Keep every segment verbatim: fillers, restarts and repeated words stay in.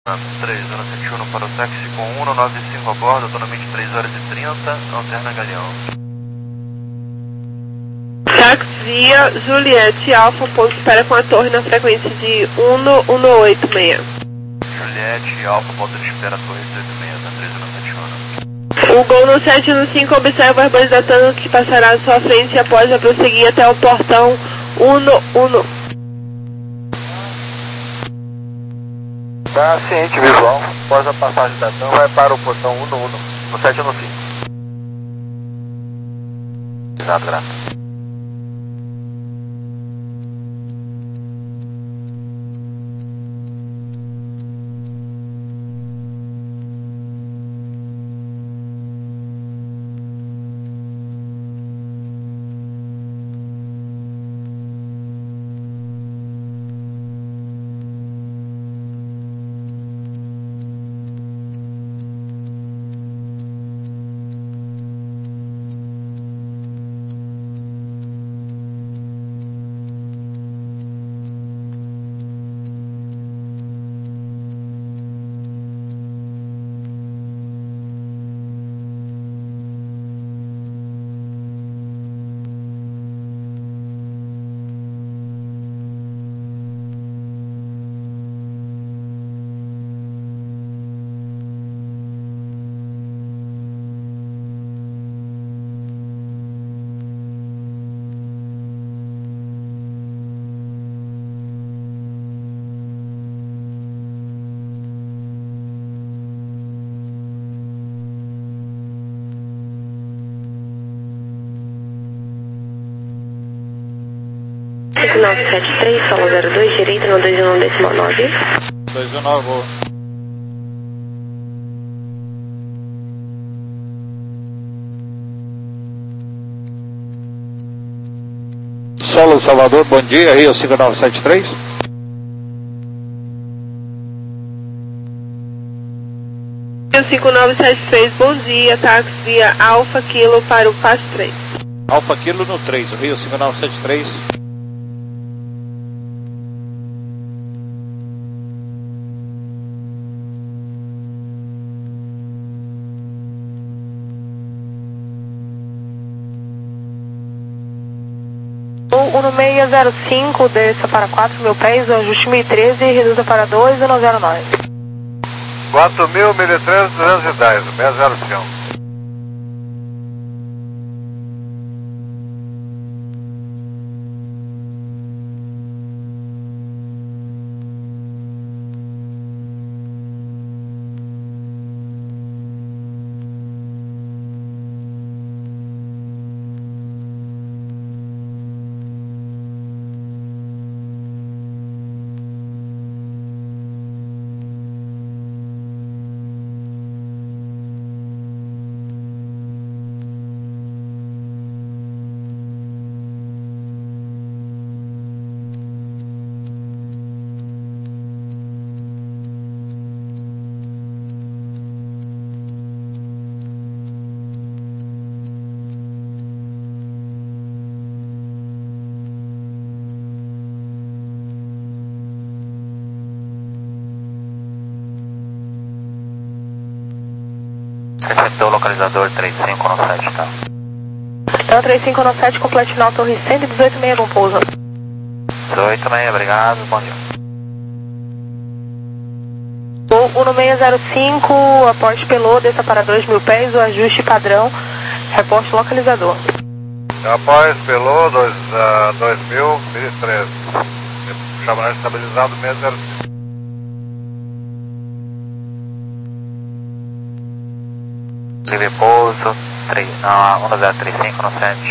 três zero sete um para o táxi com um nove cinco a bordo, autonomia de três horas e trinta, alterna Galeão. Taxia Juliette Alfa, ponto espera com a torre na frequência de um um oito seis. Juliette Alfa, ponto de espera, torre oito seis, na três zero sete um. O Gol no sete um cinco observa a urbanizador que passará à sua frente após a prosseguir até o portão um um. Tá ciente visual, após a passagem da T A M vai para o portão um um, no sete um cinco. Exato, graças. nove sete três, solo zero dois, direita no dois um decimal nove. dois um nove. Solo Salvador, bom dia, Rio cinco nove sete três. Rio cinco nove sete três, bom dia, táxi via Alfa Kilo para o Passo três. Alfa Kilo no três, Rio cinco nove sete três. um seis zero cinco, desça para quatro mil pés, ajuste mil e treze e reduza para dois um zero nove. quatro mil, mil e treze, duzentos e dez, seis zero cinco. Receptor localizador três cinco nove sete, tá? Então três cinco nove sete, complete na torre cento e dezoito seis, bom pouso. dezoito seis, obrigado, bom dia. um seis zero cinco, aporte pelô, desça para dois mil pés, o ajuste padrão, reporte localizador. Após pelô, dois mil, mil e treze. Chamarão estabilizado seis zero cinco. Livre pouso, um zero três cinco no sete.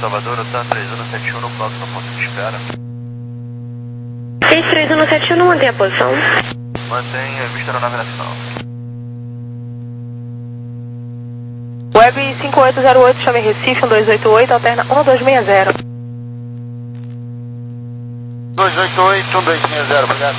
Salvador, o TAN três um sete um no próximo ponto de espera. seis três um sete um, mantém a posição. Mantém a vista na nave nacional. Web cinco oito zero oito, chame Recife, um dois oito oito, alterna um dois seis zero. dois oito oito, um dois seis zero, obrigado.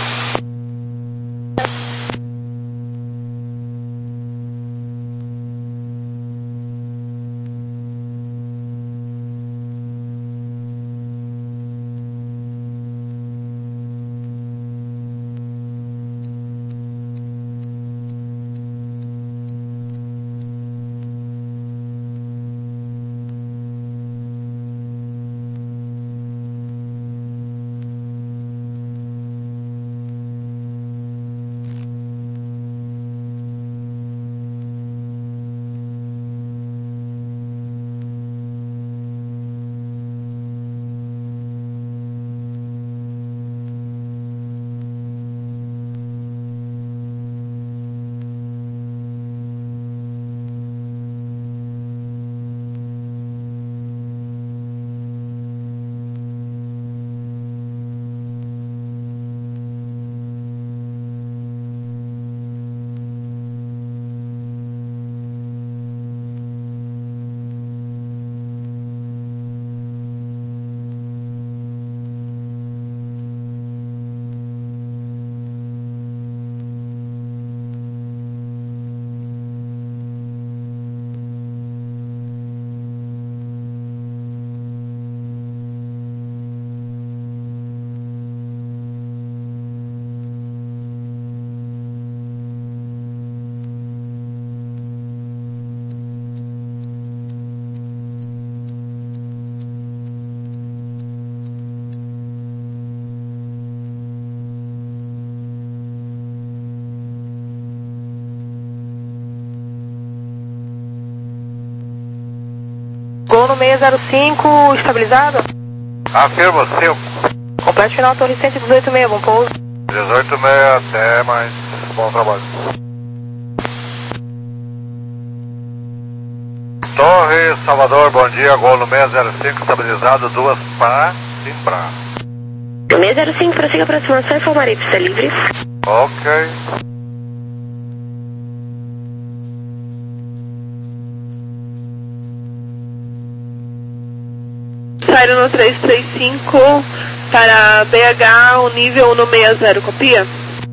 Gol no seis zero cinco, estabilizado. Afirmo, cinco. Completo final, torre cento e dezoito seis, bom pouso. dezoito seis, até mais. Bom trabalho. Torre Salvador, bom dia. Gol no seis zero cinco, estabilizado, duas para Simbra. No seis zero cinco, prossiga a aproximação e informarei pista livre. Ok. Saíram no três três cinco para B H, o nível um seis zero, copia?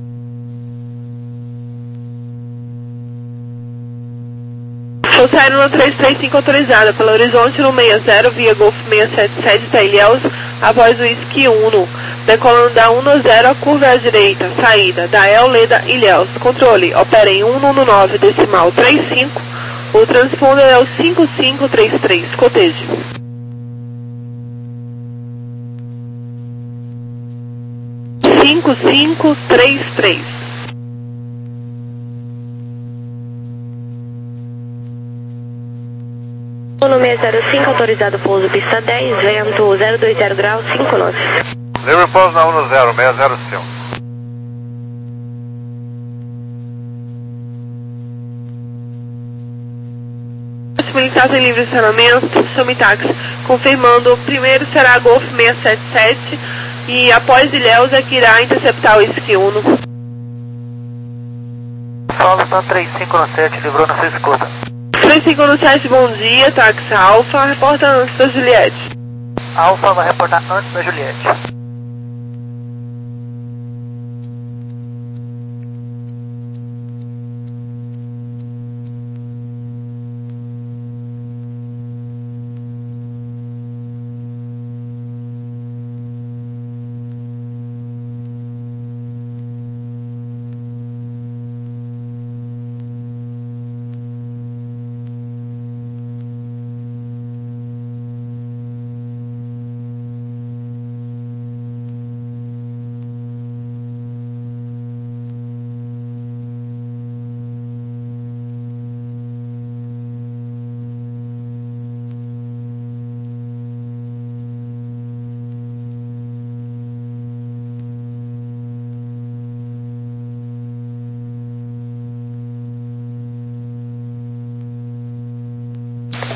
Estou saindo no três três cinco autorizada pelo Horizonte no seis zero via Golf seis sete sete da Ilhéus após o Whisky Uno. Decolando da um zero a curva à direita, saída da El Leda Ilhéus. Controle, opera em um um nove decimal trinta e cinco. O transponder é o cinco cinco três três, coteje. cinco cinco três três. No seis zero cinco, autorizado pouso pista dez, vento zero dois zero graus, cinco nove. Livre pouso na um zero, seis zero cinco. Militares em livre estacionamento, chame táxi, confirmando, o primeiro será Golf seis sete sete e após Ilhéus é que irá interceptar o Whisky Uno. Solo TAN três cinco um sete, livrou na sua escuta. três cinco um sete, bom dia, táxi Alfa, reporta antes da Juliette. Alfa vai reportar antes da Juliette.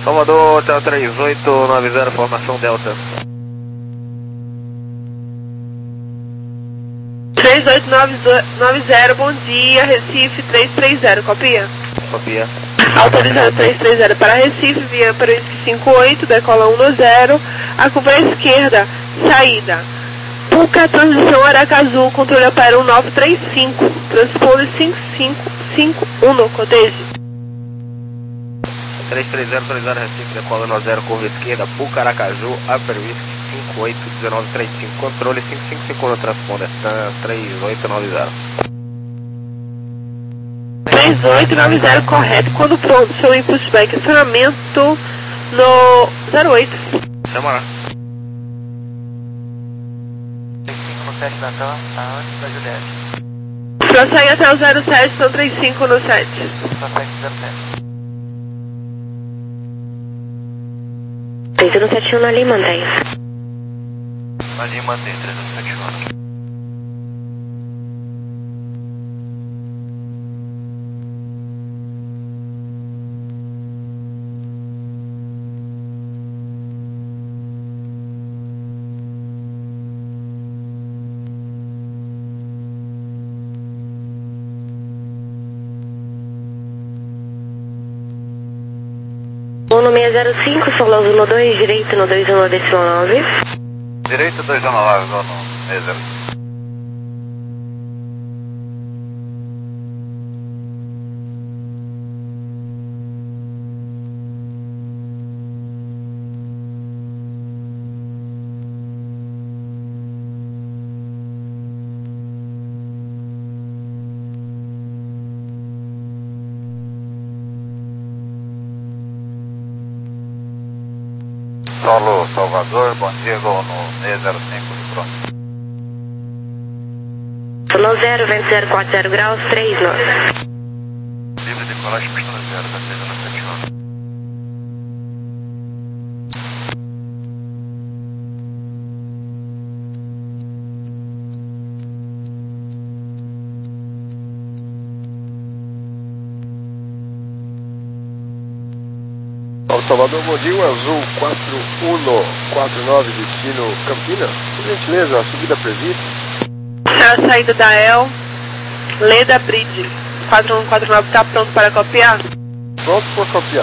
Salvador, Hotel três oito nove zero, formação Delta. três oito nove zero, bom dia, Recife três três zero, copia? Copia. Autorizado três três zero para Recife, via para o cinco oito, decola um zero, a curva à esquerda, saída. Puca, transição Aracaju, controle opera um nove três cinco, transponder cinco cinco cinco um, cotejo. três três zero, três zero, Recife, decola um zero, curva esquerda, Puca, Aracaju, Upper Whisky cinco oito um nove três cinco, controle cinco cinco cinco um, transponder três oito nove zero. três oito nove zero, correto, quando pronto, seu pushback, acionamento no zero oito. Demora. sete da Tam, tá antes da Juliette. Prossegue até o zero sete, são trinta e cinco no sete. Prossegue zero sete. três zero sete um ali, mantém. Ali mantém, três zero sete um. um seis zero cinco, São Paulo um dois, direito no dois um nove nove. Direito dois um nove nove, seis zero. Solo Salvador, bom dia, vou no seis zero cinco de pronto. No zero, vento zero quatro zero graus, três nove. Livre de colagem, pista no zero, da três zero sete um. Salvador, bom dia, Azul quatro um quatro nove, destino Campinas. Por gentileza, a subida prevista. A saída da El, Leda Bridge, quatro um quatro nove, está pronto para copiar? Pronto por copiar.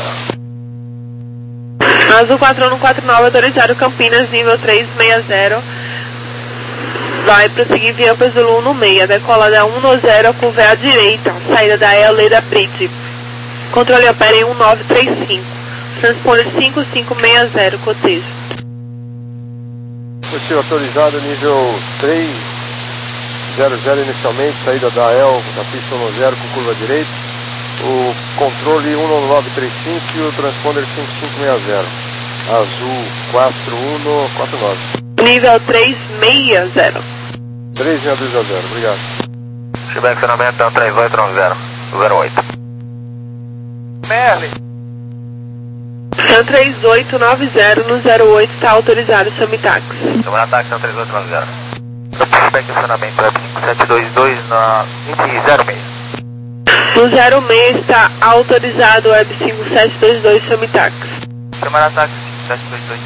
Azul quatro um quatro nove, autorizado Campinas, nível três seis zero. Vai prosseguir via Zulu um no meio, decolada um no zero, a curva é à direita, saída da El, Leda Bridge. Controle opera em um nove três cinco. Transponder cinco cinco seis zero, cotejo. Positivo autorizado, nível três zero zero inicialmente, saída da E L, da pista um zero com curva direita. O controle um nove três cinco e o transponder cinco cinco seis zero. Azul quatro um quatro nove. Nível três seis zero. três seis zero, obrigado. Feedback acionamento três oito nove zero, zero oito. Merlin. São três oito nove zero no zero oito, está autorizado o seu Mitax. Semana ataque são três oito nove zero. Feedback acionamento é cinco sete dois dois na zero seis. No zero seis está autorizado o Web cinco sete dois dois, seu Mitax. Semana ataque cinco sete dois dois.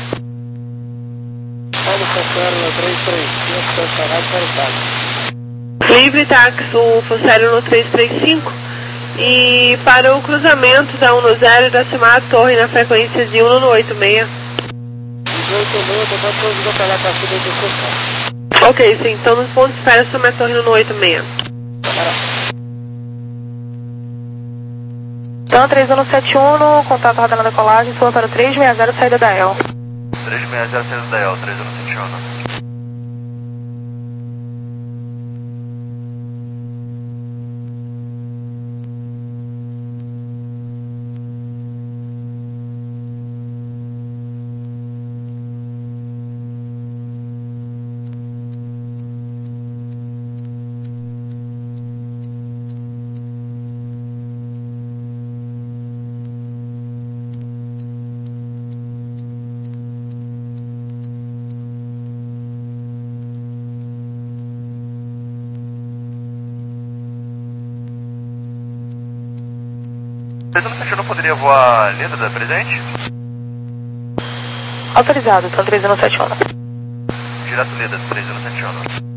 Livre táxi, o Fossério no três três cinco. E para o cruzamento da um no zero, da Cimar Torre na frequência de um no oito seis. Ok, sim, então nos pontos de espera Cimar Torre no oito seis. Então, três um sete um, contato roda na decolagem, sua para o três seis zero, saída da E L. três seis zero, saída da E L, três um sete um. Você não poderia voar Leda da presente? Autorizado, então três zero sete um. Direto líder, três zero sete um.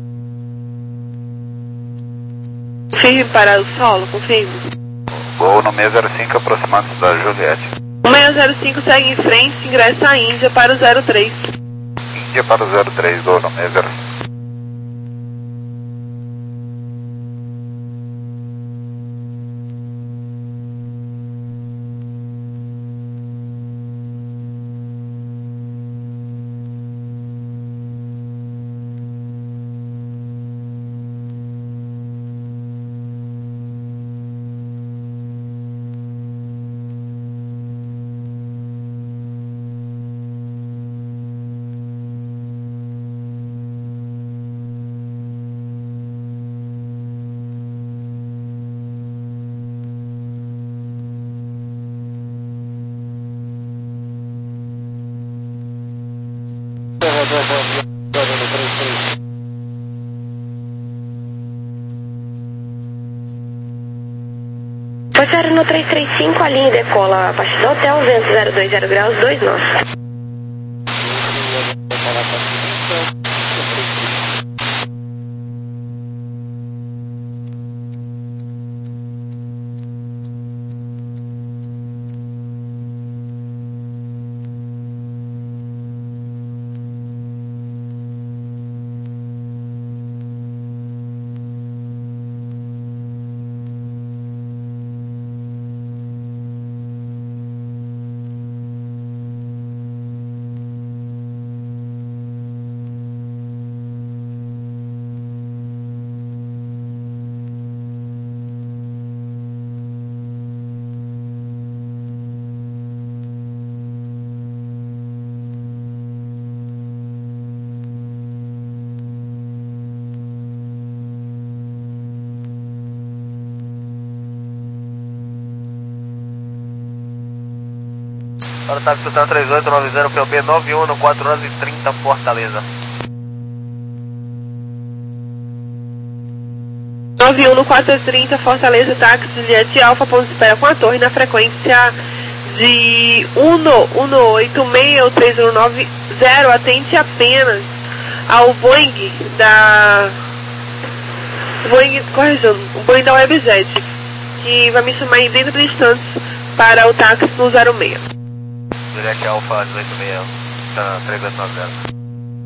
Confirme para o solo, confirme. Gol no seis zero cinco aproximando-se da Juliette. O seis zero cinco segue em frente, ingressa a Índia para o zero três. Índia para o zero três, gol no seis zero cinco. Passaram no três três cinco, a linha decola a partir do hotel, vento zero dois zero graus, dois nós. Para o táxi Tutan três oito nove zero, P O B nove um, no quatro horas e trinta, Fortaleza. nove um no quatro trinta, Fortaleza, táxi Juliette Alfa, ponto de espera com a torre na frequência de um um oito seis três um nove zero, atente apenas ao Boeing da... Boeing, corrigindo, o Boeing da Webjet, que vai me chamar em dentro de instantes para o táxi no zero seis. Juliette Alfa dezoito seis, tá, três oito nove zero.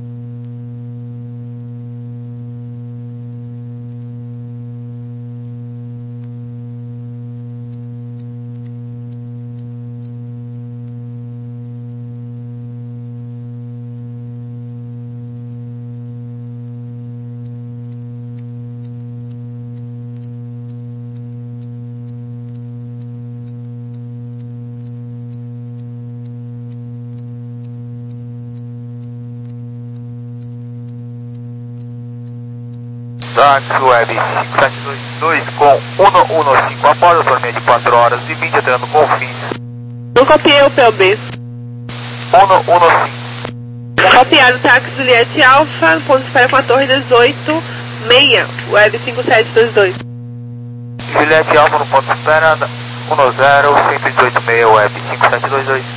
Táxi Web cinco sete dois dois com um um cinco após a torneio de quatro horas e vinte entrando com fins. Não copiei o P O B. um um cinco. Copiado táxi Juliette Alfa, ponto de espera com a torre dezoito seis, Web cinco sete dois dois. Juliette Alfa no ponto de espera um zero, cento e dezoito seis, Web cinco sete dois dois.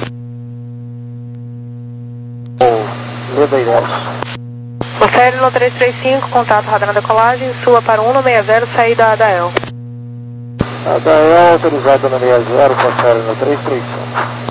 Oh, leva aí, Você no três três cinco, contato radar na decolagem, sua para um um seis zero, saída da Adael. Adael autorizada no seis zero, passaram no três três cinco.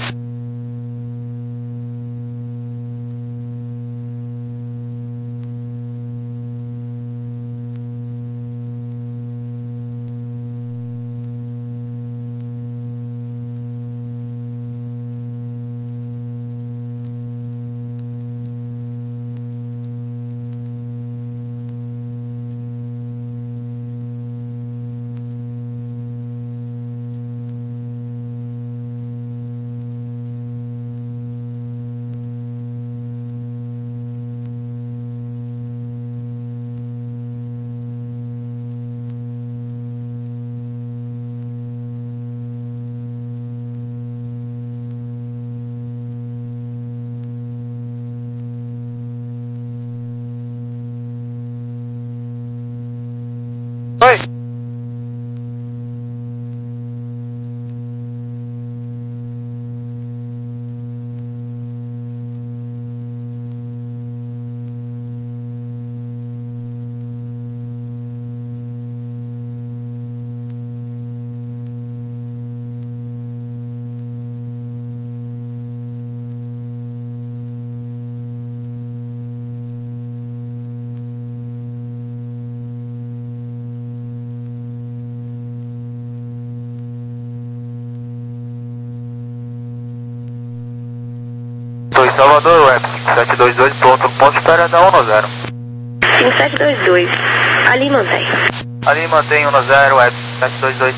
Salvador, web cinco sete dois dois, pronto, ponto de espera da um zero. cinco sete dois dois, ali mantém. Ali mantém um zero, web cinco sete dois dois.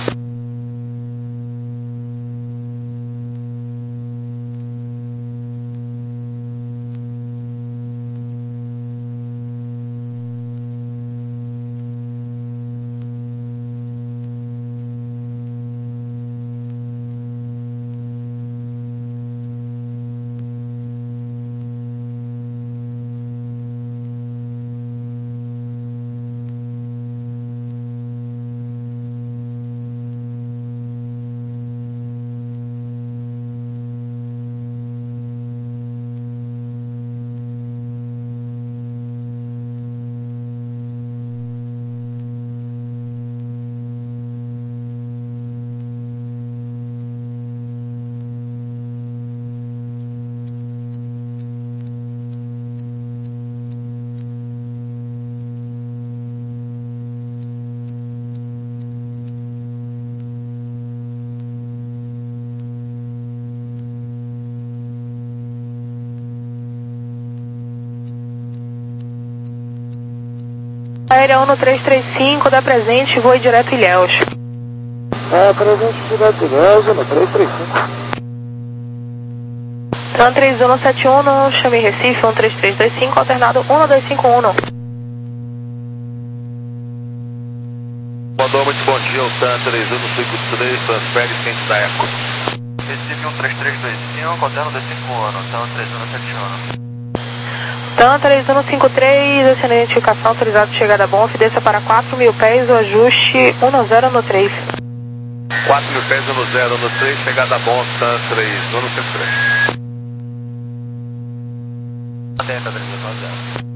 Aérea um três três cinco, dá presente, voe direto Ilhéus. É, presente direto Ilhéus, no três três cinco. TRAN três um sete um, chame Recife, um três três dois cinco, alternado um dois cinco um. Mandou muito bom dia, o TAN três um cinco três, transfere ciente da Eco. Recife um três três dois cinco, alterno dois cinco um, TAN três um sete um. TAN três um cinco três, essa identificação autorizado de chegada a Bonf, desça para quatro mil pés, o ajuste um zero no três. quatro mil pés no zero no três, chegada bom, TAN três um cinco três. Atenta, três um zero.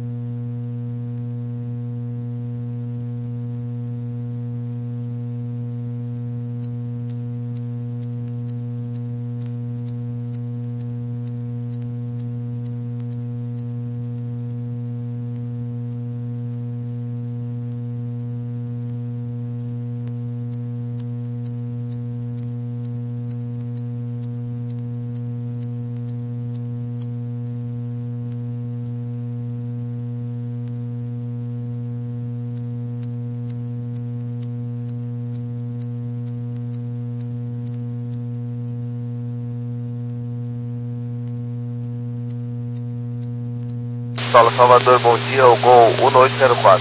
Solo Salvador, bom dia, o Gol um oito zero quatro.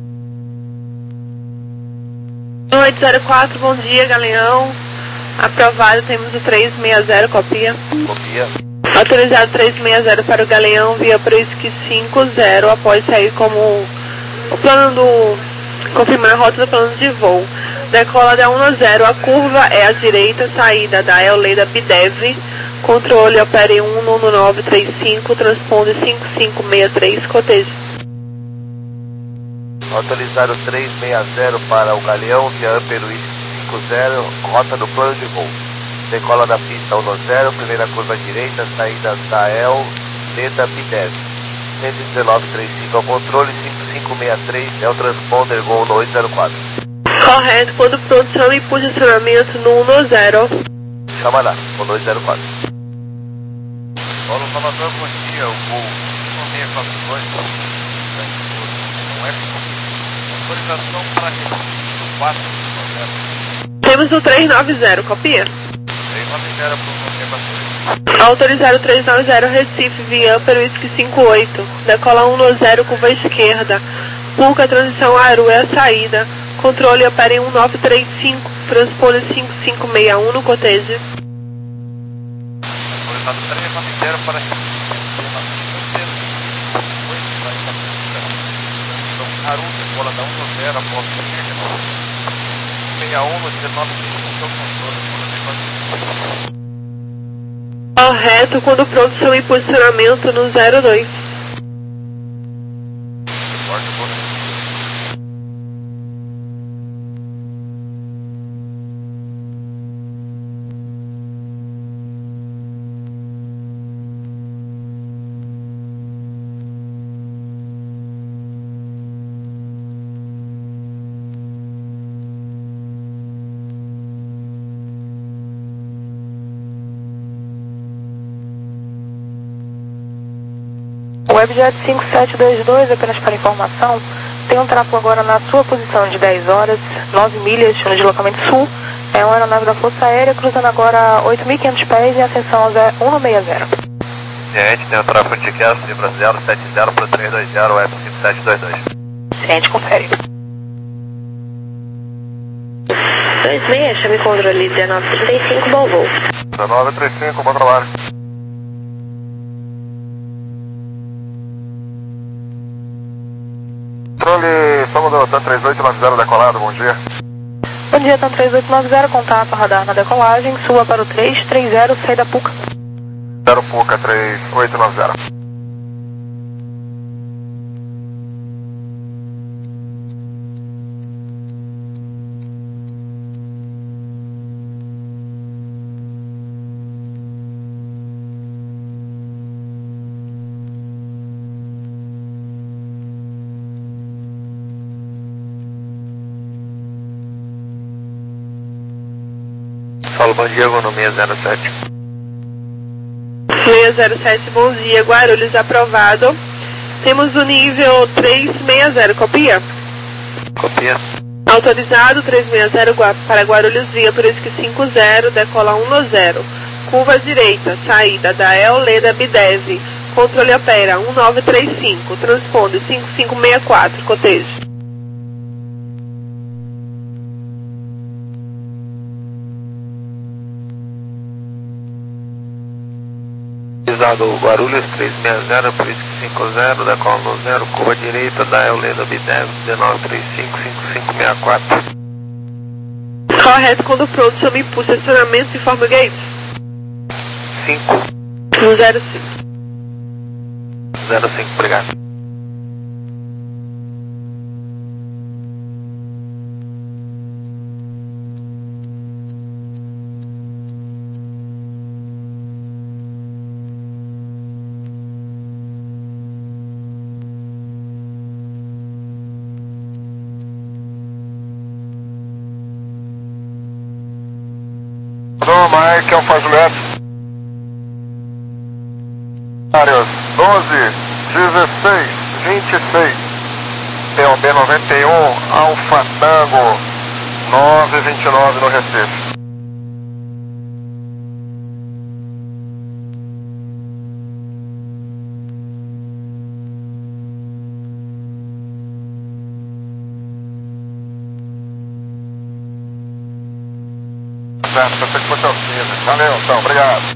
um oito zero quatro, bom dia, Galeão. Aprovado, temos o três seis zero, copia. Copia. Autorizado três seis zero para o Galeão, via Prisc cinco zero, após sair como o plano do... confirmando a rota do plano de voo. Decola da um zero, a curva é à direita, saída da Elleida Bidev. Controle opere um nove nove três cinco, transponde cinco cinco seis três, cotejo. Autorizado três seis zero para o Galeão, via Upper cinco zero, rota do plano de voo. Decola da pista um zero, primeira curva direita, saída da El, Leda Bidev. cento e dezenove trinta e cinco ao controle, cinco cinco seis três, é o transponder Gol um oito zero quatro. Correto, quando produção e posicionamento no um zero. Chama lá, um oito zero quatro. Solo Salvador, bom dia, o Gol um seis quatro dois, não é autorização para Recife quatro zero. Temos o três nove zero, copia. três nove zero para o Autorizado três nove zero, Recife, via Upper Whisky cinco oito. Decola um zero, curva esquerda. Pulca, transição Aru é a saída. Controle opere um nove três cinco, transpone cinco cinco seis um no cotejo. autorizado três nove zero para Recife. Aru, decola da um zero, após seis um no dezenove seu controle. Correto, quando produção e posicionamento no zero dois. Webjet cinco sete dois dois, apenas para informação, tem um tráfego agora na sua posição de dez horas, nove milhas no deslocamento sul. É uma aeronave da Força Aérea cruzando agora oito mil e quinhentos pés em ascensão ao cento e sessenta. Ciente, tem o tráfego de Kessel, Libra zero sete zero para três dois zero, Web cinco sete dois dois. Ciente, confere. dois seis, chame controle dezenove trinta e cinco, bom voo. dezenove trinta e cinco, bom trabalho. Controle, estamos do TAM três oito nove zero decolado, bom dia. Bom dia, TAM três oito nove zero, contato radar na decolagem, suba para o três três zero, saída Puca. zero Puca, três oito nove zero. Paulo, bom dia, no seis zero sete. seis zero sete, bom dia, Guarulhos aprovado. Temos o nível trezentos e sessenta, copia? Copia. Autorizado trezentos e sessenta Gua- para Guarulhos via Turisque cinco zero, decola um zero. Curva direita, saída da El Leda Bidev. Controle opera um nove três cinco, transponde cinco cinco seis quatro, cotejo. Autorizado Guarulhos trezentos e sessenta, Turisque cinco zero, decola um zero, curva direita da El Leda Bidev, um nove três cinco, cinco cinco seis quatro. Correto, quando pronto, chame impulso, estacionamento e informe o gate. cinco um zero cinco. zero cinco, obrigado. Mike, Alfa Juliette. Áreas doze, dezesseis, vinte e seis. P O B noventa e um, Alfa Tango, nove vinte e nove no Recife. Certo, perfeito, valeu, então, obrigado.